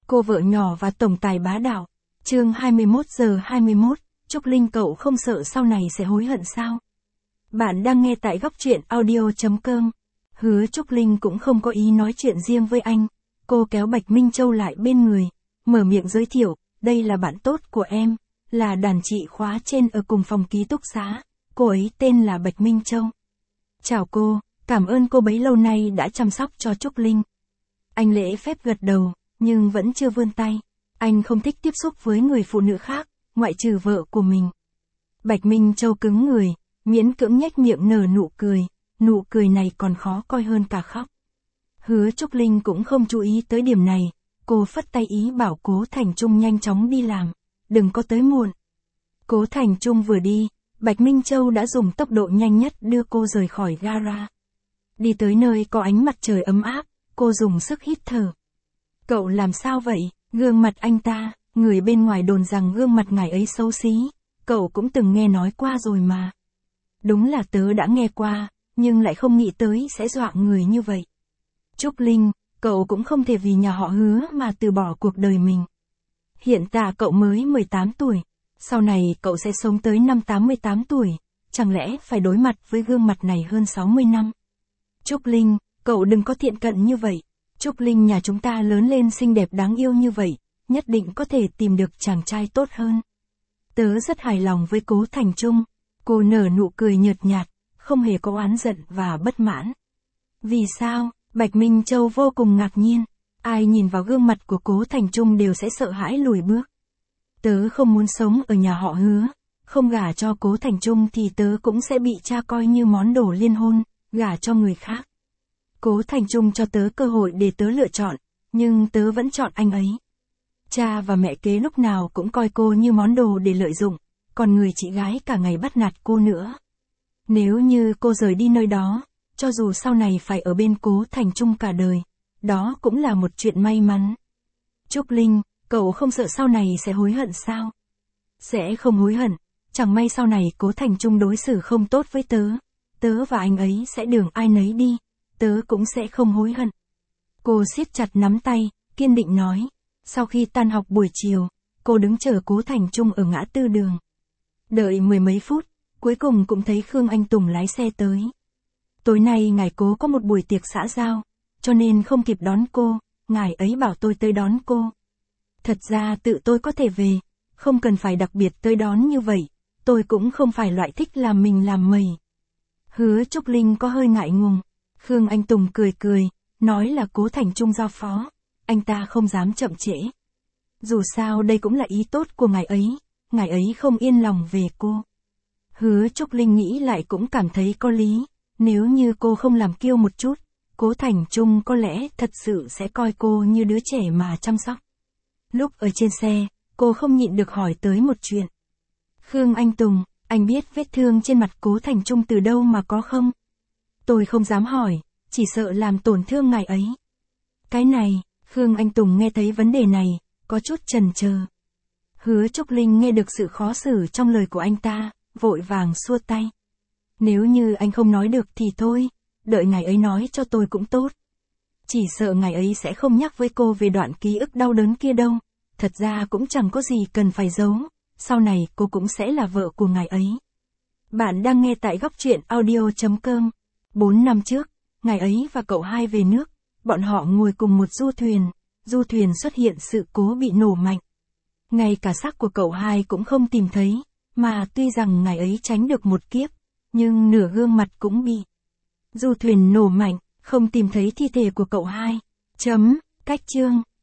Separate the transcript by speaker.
Speaker 1: Cô vợ nhỏ và tổng tài bá đạo. Chương 21:21, Trúc Linh cậu không sợ sau này sẽ hối hận sao? Bạn đang nghe tại góc truyện audio.com. Hứa Trúc Linh cũng không có ý nói chuyện riêng với anh. Cô kéo Bạch Minh Châu lại bên người, mở miệng giới thiệu, đây là bạn tốt của em, là đàn chị khóa trên ở cùng phòng ký túc xá. Cô ấy tên là Bạch Minh Châu. Chào cô, cảm ơn cô bấy lâu nay đã chăm sóc cho Trúc Linh. Anh lễ phép gật đầu, nhưng vẫn chưa vươn tay. Anh không thích tiếp xúc với người phụ nữ khác, ngoại trừ vợ của mình. Bạch Minh Châu cứng người, miễn cưỡng nhếch miệng nở nụ cười này còn khó coi hơn cả khóc. Hứa Trúc Linh cũng không chú ý tới điểm này, cô phất tay ý bảo Cố Thành Trung nhanh chóng đi làm, đừng có tới muộn. Cố Thành Trung vừa đi, Bạch Minh Châu đã dùng tốc độ nhanh nhất đưa cô rời khỏi gara. Đi tới nơi có ánh mặt trời ấm áp, cô dùng sức hít thở. Cậu làm sao vậy? Gương mặt anh ta, người bên ngoài đồn rằng gương mặt ngài ấy xấu xí, cậu cũng từng nghe nói qua rồi mà. Đúng là tớ đã nghe qua, nhưng lại không nghĩ tới sẽ dọa người như vậy. Trúc Linh, cậu cũng không thể vì nhà họ Hứa mà từ bỏ cuộc đời mình. Hiện tại cậu mới 18 tuổi, sau này cậu sẽ sống tới năm 88 tuổi, chẳng lẽ phải đối mặt với gương mặt này hơn 60 năm? Trúc Linh, cậu đừng có thiện cận như vậy. Trúc Linh nhà chúng ta lớn lên xinh đẹp đáng yêu như vậy, nhất định có thể tìm được chàng trai tốt hơn. Tớ rất hài lòng với Cố Thành Trung. Cô nở nụ cười nhợt nhạt, không hề có oán giận và bất mãn. Vì sao? Bạch Minh Châu vô cùng ngạc nhiên. Ai nhìn vào gương mặt của Cố Thành Trung đều sẽ sợ hãi lùi bước. Tớ không muốn sống ở nhà họ Hứa, không gả cho Cố Thành Trung thì tớ cũng sẽ bị cha coi như món đồ liên hôn, gả cho người khác. Cố Thành Trung cho tớ cơ hội để tớ lựa chọn, nhưng tớ vẫn chọn anh ấy. Cha và mẹ kế lúc nào cũng coi cô như món đồ để lợi dụng, còn người chị gái cả ngày bắt nạt cô nữa. Nếu như cô rời đi nơi đó, cho dù sau này phải ở bên Cố Thành Trung cả đời, đó cũng là một chuyện may mắn. Trúc Linh, cậu không sợ sau này sẽ hối hận sao? Sẽ không hối hận, chẳng may sau này Cố Thành Trung đối xử không tốt với tớ, tớ và anh ấy sẽ đường ai nấy đi, tớ cũng sẽ không hối hận. Cô siết chặt nắm tay, kiên định nói. Sau khi tan học buổi chiều, cô đứng chờ Cố Thành Trung ở ngã tư đường. Đợi mười mấy phút, cuối cùng cũng thấy Khương Anh Tùng lái xe tới. Tối nay ngài Cố có một buổi tiệc xã giao, cho nên không kịp đón cô, ngài ấy bảo tôi tới đón cô. Thật ra tự tôi có thể về, không cần phải đặc biệt tới đón như vậy, tôi cũng không phải loại thích làm mình làm mày. Hứa Trúc Linh có hơi ngại ngùng. Khương Anh Tùng cười, nói là Cố Thành Trung giao phó, anh ta không dám chậm trễ. Dù sao đây cũng là ý tốt của ngài ấy không yên lòng về cô. Hứa Trúc Linh nghĩ lại cũng cảm thấy có lý, nếu như cô không làm kiêu một chút, Cố Thành Trung có lẽ thật sự sẽ coi cô như đứa trẻ mà chăm sóc. Lúc ở trên xe, cô không nhịn được hỏi tới một chuyện. Khương Anh Tùng, anh biết vết thương trên mặt Cố Thành Trung từ đâu mà có không? Tôi không dám hỏi, chỉ sợ làm tổn thương ngài ấy. Cái này, Khương Anh Tùng nghe thấy vấn đề này, có chút chần chờ. Hứa Trúc Linh nghe được sự khó xử trong lời của anh ta, vội vàng xua tay. Nếu như anh không nói được thì thôi, đợi ngài ấy nói cho tôi cũng tốt. Chỉ sợ ngài ấy sẽ không nhắc với cô về đoạn ký ức đau đớn kia đâu, thật ra cũng chẳng có gì cần phải giấu, sau này cô cũng sẽ là vợ của ngài ấy. Bạn đang nghe tại góc truyện audio.com. 4 năm trước, ngài ấy và cậu hai về nước, bọn họ ngồi cùng một du thuyền xuất hiện sự cố bị nổ mạnh. Ngay cả xác của cậu hai cũng không tìm thấy, mà tuy rằng ngài ấy tránh được một kiếp, nhưng nửa gương mặt cũng bị. Du thuyền nổ mạnh, không tìm thấy thi thể của cậu hai. Cách chương.